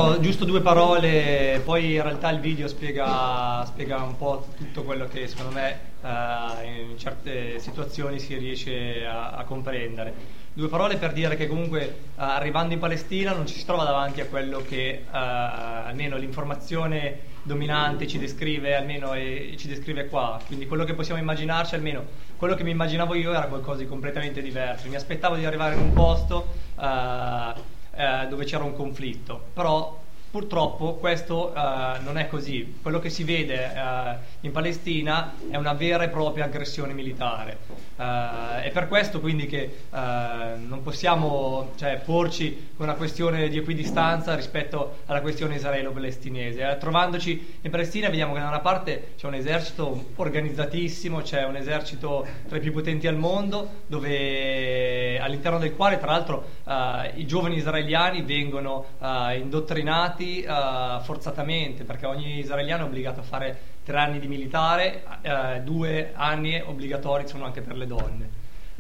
giusto due parole, poi in realtà il video spiega un po' tutto quello che secondo me in certe situazioni si riesce a comprendere. Due parole per dire che comunque arrivando in Palestina non ci si trova davanti a quello che almeno l'informazione dominante ci descrive, almeno ci descrive qua. Quindi quello che possiamo immaginarci, almeno quello che mi immaginavo io, era qualcosa di completamente diverso. Mi aspettavo di arrivare in un posto dove c'era un conflitto, però purtroppo questo non è così. Quello che si vede in Palestina è una vera e propria aggressione militare. È per questo quindi che non possiamo porci con una questione di equidistanza rispetto alla questione israelo-palestinese. Trovandoci in Palestina vediamo che da una parte c'è un esercito organizzatissimo, c'è un esercito tra i più potenti al mondo, all'interno del quale tra l'altro i giovani israeliani vengono indottrinati forzatamente, perché ogni israeliano è obbligato a fare 3 anni di militare, 2 anni obbligatori sono anche per le donne.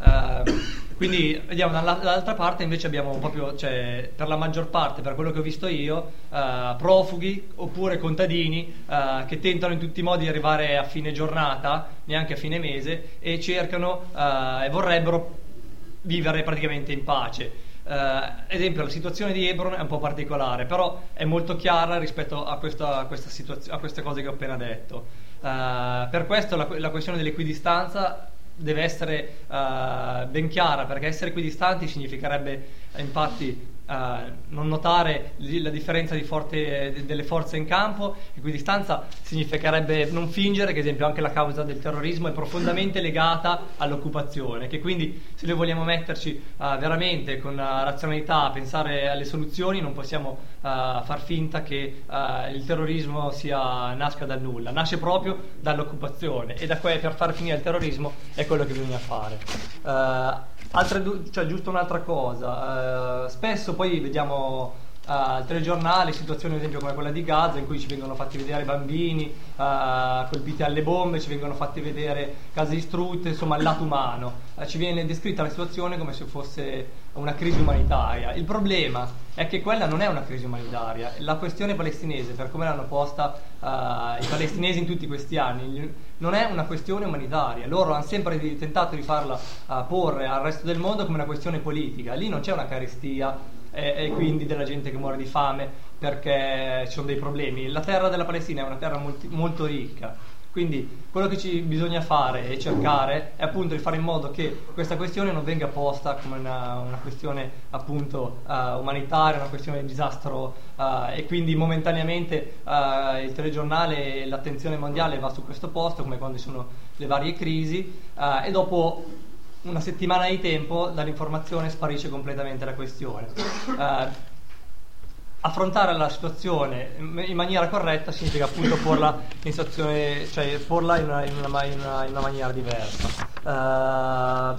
Quindi vediamo dall'altra parte invece abbiamo proprio, per la maggior parte, per quello che ho visto io, profughi oppure contadini che tentano in tutti i modi di arrivare a fine giornata, neanche a fine mese, e cercano e vorrebbero vivere praticamente in pace. Esempio, la situazione di Hebron è un po' particolare, però è molto chiara rispetto a queste cose che ho appena detto. Per questo la questione dell'equidistanza deve essere ben chiara, perché essere equidistanti significherebbe infatti non notare la differenza delle forze in campo. Equidistanza significherebbe non fingere che, ad esempio, anche la causa del terrorismo è profondamente legata all'occupazione, che quindi se noi vogliamo metterci veramente con razionalità a pensare alle soluzioni, non possiamo far finta che il terrorismo nasca dal nulla. Nasce proprio dall'occupazione, e per far finire il terrorismo è quello che bisogna fare. Giusto un'altra cosa, spesso poi vediamo al telegiornale situazioni ad esempio come quella di Gaza, in cui ci vengono fatti vedere bambini colpiti alle bombe, ci vengono fatti vedere case distrutte, insomma il lato umano. Ci viene descritta la situazione come se fosse una crisi umanitaria. Il problema è che quella non è una crisi umanitaria. La questione palestinese, per come l'hanno posta i palestinesi in tutti questi anni, non è una questione umanitaria. Loro hanno sempre tentato di farla porre al resto del mondo come una questione politica. Lì non c'è una carestia e quindi della gente che muore di fame perché ci sono dei problemi. La terra della Palestina è una terra molto ricca. Quindi quello che ci bisogna fare e cercare è appunto di fare in modo che questa questione non venga posta come una questione appunto umanitaria, una questione di disastro, e quindi momentaneamente il telegiornale e l'attenzione mondiale va su questo posto, come quando ci sono le varie crisi, e dopo una settimana di tempo dall'informazione sparisce completamente la questione. Affrontare la situazione in maniera corretta significa appunto porla in situazione, porla in una maniera diversa.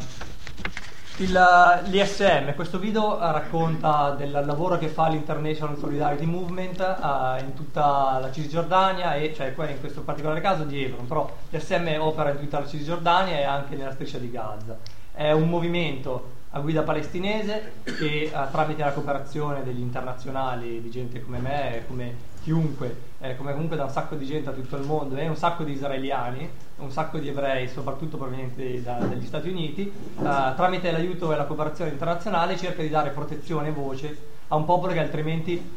L'ISM, questo video racconta del lavoro che fa l'International Solidarity Movement in tutta la Cisgiordania, e qua in questo particolare caso di Hebron, però l'ISM opera in tutta la Cisgiordania e anche nella striscia di Gaza. È un movimento a guida palestinese che tramite la cooperazione degli internazionali, di gente come me, come chiunque, come comunque da un sacco di gente a tutto il mondo, e un sacco di israeliani, un sacco di ebrei soprattutto provenienti dagli Stati Uniti, tramite l'aiuto e la cooperazione internazionale cerca di dare protezione e voce a un popolo che altrimenti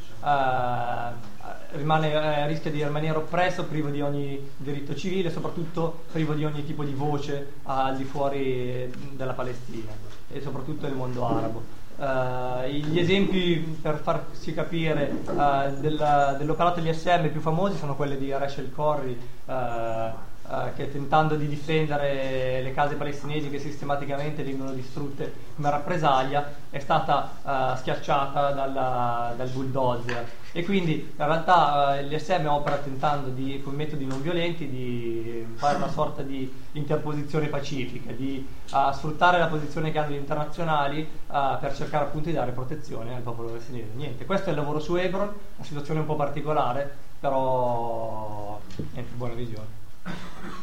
rischia di rimanere oppresso, privo di ogni diritto civile, soprattutto privo di ogni tipo di voce al di fuori della Palestina e soprattutto del mondo arabo. Gli esempi per farsi capire dell'operato dell'ISM più famosi sono quelli di Rachel Corrie, che tentando di difendere le case palestinesi che sistematicamente vengono distrutte come rappresaglia è stata schiacciata dal bulldozer, e quindi in realtà l'ISM opera tentando con metodi non violenti di fare una sorta di interposizione pacifica, di sfruttare la posizione che hanno gli internazionali per cercare appunto di dare protezione al popolo palestinese. Niente, questo è il lavoro su Hebron, una situazione un po' particolare, però niente, buona visione.